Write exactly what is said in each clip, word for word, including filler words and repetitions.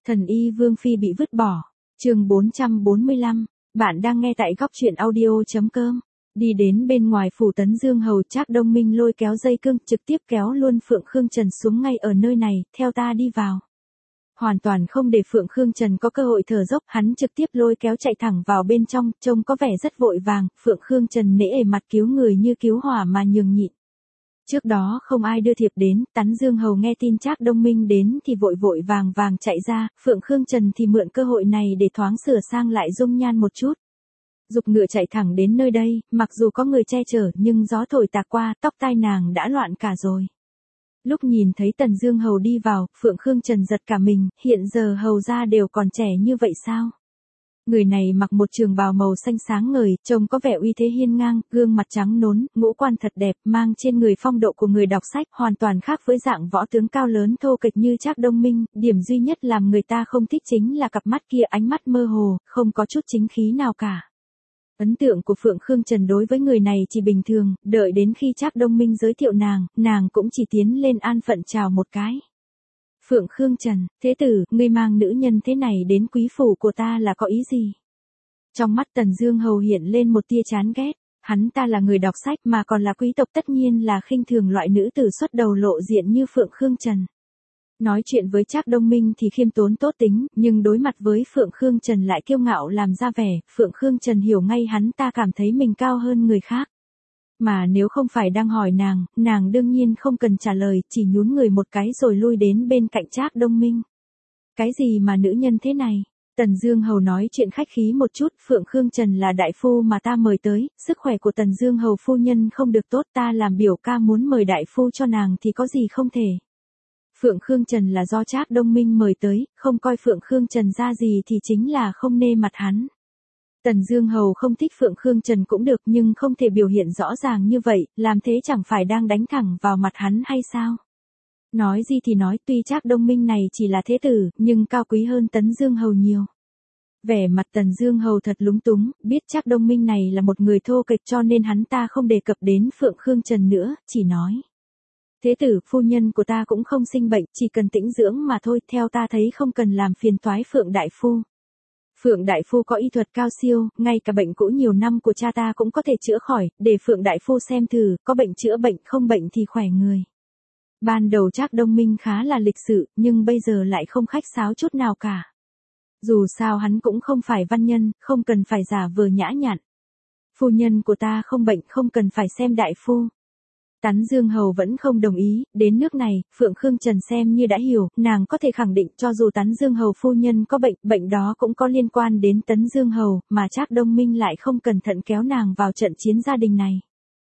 Thần y Vương Phi bị vứt bỏ. Chương bốn trăm bốn mươi lăm. Bạn đang nghe tại góc truyện audio chấm com. Đi đến bên ngoài phủ Tấn Dương Hầu, Trác Đông Minh lôi kéo dây cương, trực tiếp kéo luôn Phượng Khương Trần xuống ngay ở nơi này, theo ta đi vào. Hoàn toàn không để Phượng Khương Trần có cơ hội thở dốc, hắn trực tiếp lôi kéo chạy thẳng vào bên trong, trông có vẻ rất vội vàng. Phượng Khương Trần nể mặt cứu người như cứu hỏa mà nhường nhịn. Trước đó không ai đưa thiệp đến, Tấn Dương Hầu nghe tin Trác Đông Minh đến thì vội vội vàng vàng chạy ra, Phượng Khương Trần thì mượn cơ hội này để thoáng sửa sang lại dung nhan một chút. Dục ngựa chạy thẳng đến nơi đây, mặc dù có người che chở nhưng gió thổi tạt qua, tóc tai nàng đã loạn cả rồi. Lúc nhìn thấy Tần Dương Hầu đi vào, Phượng Khương Trần giật cả mình, hiện giờ hầu gia đều còn trẻ như vậy sao? Người này mặc một trường bào màu xanh sáng ngời, trông có vẻ uy thế hiên ngang, gương mặt trắng nón, ngũ quan thật đẹp, mang trên người phong độ của người đọc sách, hoàn toàn khác với dạng võ tướng cao lớn thô kệch như Trác Đông Minh. Điểm duy nhất làm người ta không thích chính là cặp mắt kia, ánh mắt mơ hồ, không có chút chính khí nào cả. Ấn tượng của Phượng Khương Trần đối với người này chỉ bình thường, đợi đến khi Trác Đông Minh giới thiệu nàng, nàng cũng chỉ tiến lên an phận chào một cái. Phượng Khương Trần, thế tử, ngươi mang nữ nhân thế này đến quý phủ của ta là có ý gì? Trong mắt Tần Dương Hầu hiện lên một tia chán ghét, hắn ta là người đọc sách mà còn là quý tộc, tất nhiên là khinh thường loại nữ tử xuất đầu lộ diện như Phượng Khương Trần. Nói chuyện với Trác Đông Minh thì khiêm tốn tốt tính, nhưng đối mặt với Phượng Khương Trần lại kiêu ngạo làm ra vẻ. Phượng Khương Trần hiểu ngay hắn ta cảm thấy mình cao hơn người khác. Mà nếu không phải đang hỏi nàng, nàng đương nhiên không cần trả lời, chỉ nhún người một cái rồi lui đến bên cạnh Trác Đông Minh. Cái gì mà nữ nhân thế này? Tần Dương Hầu nói chuyện khách khí một chút, Phượng Khương Trần là đại phu mà ta mời tới, sức khỏe của Tần Dương Hầu phu nhân không được tốt, ta làm biểu ca muốn mời đại phu cho nàng thì có gì không thể. Phượng Khương Trần là do Trác Đông Minh mời tới, không coi Phượng Khương Trần ra gì thì chính là không nê mặt hắn. Tần Dương Hầu không thích Phượng Khương Trần cũng được, nhưng không thể biểu hiện rõ ràng như vậy, làm thế chẳng phải đang đánh thẳng vào mặt hắn hay sao? Nói gì thì nói, tuy Trác Đông Minh này chỉ là thế tử, nhưng cao quý hơn Tấn Dương Hầu nhiều. Vẻ mặt Tần Dương Hầu thật lúng túng, biết Trác Đông Minh này là một người thô kệch cho nên hắn ta không đề cập đến Phượng Khương Trần nữa, chỉ nói. Thế tử, phu nhân của ta cũng không sinh bệnh, chỉ cần tĩnh dưỡng mà thôi, theo ta thấy không cần làm phiền toái Phượng đại phu. Phượng đại phu có y thuật cao siêu, ngay cả bệnh cũ nhiều năm của cha ta cũng có thể chữa khỏi, để Phượng đại phu xem thử, có bệnh chữa bệnh, không bệnh thì khỏe người. Ban đầu Trác Đông Minh khá là lịch sự, nhưng bây giờ lại không khách sáo chút nào cả. Dù sao hắn cũng không phải văn nhân, không cần phải giả vờ nhã nhặn. Phu nhân của ta không bệnh, không cần phải xem đại phu. Tấn Dương Hầu vẫn không đồng ý, đến nước này, Phượng Khương Trần xem như đã hiểu, nàng có thể khẳng định cho dù Tấn Dương Hầu phu nhân có bệnh, bệnh đó cũng có liên quan đến Tấn Dương Hầu, mà Trác Đông Minh lại không cẩn thận kéo nàng vào trận chiến gia đình này.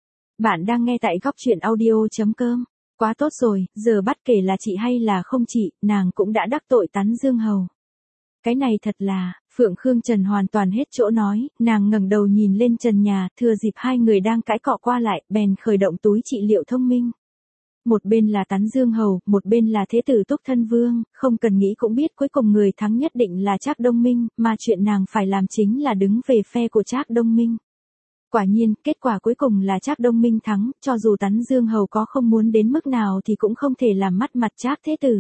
Bạn đang nghe tại góc truyện audio chấm com. Quá tốt rồi, giờ bắt kể là chị hay là không chị, nàng cũng đã đắc tội Tấn Dương Hầu. Cái này thật là, Phượng Khương Trần hoàn toàn hết chỗ nói, nàng ngẩng đầu nhìn lên trần nhà, thừa dịp hai người đang cãi cọ qua lại, bèn khởi động túi trị liệu thông minh. Một bên là Tấn Dương Hầu, một bên là thế tử Túc Thân Vương, không cần nghĩ cũng biết cuối cùng người thắng nhất định là Trác Đông Minh, mà chuyện nàng phải làm chính là đứng về phe của Trác Đông Minh. Quả nhiên, kết quả cuối cùng là Trác Đông Minh thắng, cho dù Tấn Dương Hầu có không muốn đến mức nào thì cũng không thể làm mất mặt Trác thế tử.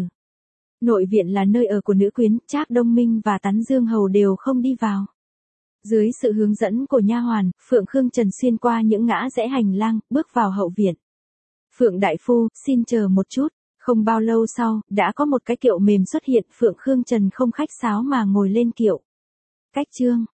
Nội viện là nơi ở của nữ quyến, Trác Đông Minh và Tấn Dương Hầu đều không đi vào. Dưới sự hướng dẫn của nha hoàn, Phượng Khương Trần xuyên qua những ngã rẽ hành lang, bước vào hậu viện. Phượng đại phu, xin chờ một chút. Không bao lâu sau, đã có một cái kiệu mềm xuất hiện, Phượng Khương Trần không khách sáo mà ngồi lên kiệu. Cách chương,